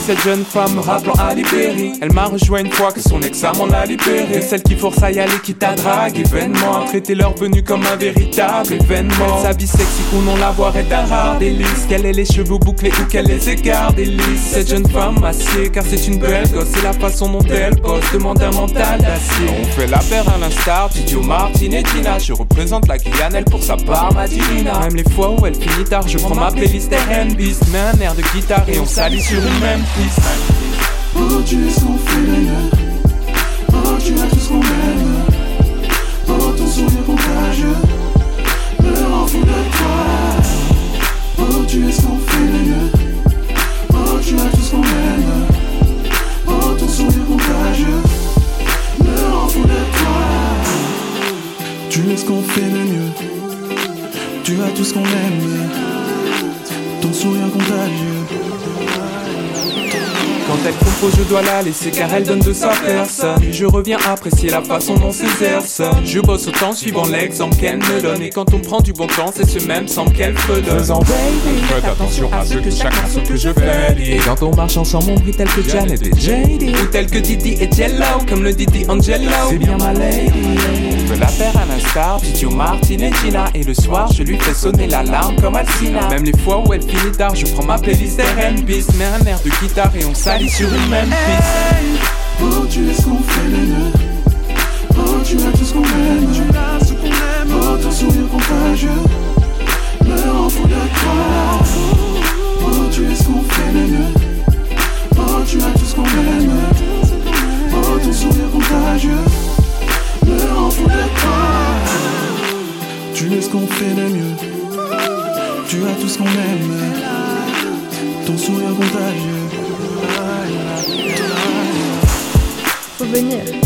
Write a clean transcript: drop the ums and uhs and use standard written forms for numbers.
cette jeune femme rappelant Ali Berry. Elle m'a rejoint une fois que son examen l'a libérée. Celle qui force à y aller, qui t'a drague événement, a traité leur venue comme un véritable événement. Elle s'habille sexy pour non la voir est un rare délice. Qu'elle ait les cheveux bouclés ou qu'elle les égare délice. Cette jeune femme m'assied car c'est une belle gosse. C'est la façon dont elle bosse, demande un mental d'acier. On fait la paire à l'instar, Tito, Martine et Tina. Je représente la Guyane, elle pour sa part m'a dit Rina. Même les fois où elle finit tard, je prends ma playlist R&B. Mets un air de guitare et on s'allie sur une même piste. Oh, tu es ce qu'on fait de mieux. Oh, tu as tout ce qu'on aime. Oh, ton sourire contagieux me rend fou de toi. Oh, tu es ce qu'on fait de mieux. Oh, tu as tout ce qu'on aime. Oh, ton sourire contagieux me rend fou de toi. Tu es ce qu'on fait de mieux. Tu as tout ce qu'on aime. Ton sourire contagieux. Quand elle compose, je dois la laisser car elle donne de sa personne. Et je reviens apprécier la façon dont ses airs sonnent. Je bosse autant suivant l'exemple qu'elle me donne. Et quand on prend du bon temps, c'est ce même sang qu'elle fredonne. Faisant baby, faites attention à ce que chaque morceau que je fais. Et quand on marche ensemble, on brille tel que Janet et JD. Ou tel que Didi et Jello, comme le Didi Angelo. C'est bien ma lady. Je veux la faire à l'instar, Tito, Martine et Gina. Et le soir, je lui fais sonner l'alarme comme Alcina. Même les fois où elle finit tard, je prends ma playlist R&B. Mets un air de guitare et on s'allie sur une même piste. Hey, oh, tu es ce qu'on fait de mieux. Oh, tu as tout ce qu'on aime. Oh, ton sourire contagieux me rend fou de toi. Oh, tu es ce qu'on fait de mieux. Oh, tu as tout ce qu'on aime. Oh, ton sourire contagieux me rend fou de toi. Tu es ce qu'on fait de mieux. Tu as tout ce qu'on aime. Ton sourire contagieux. Faut venir.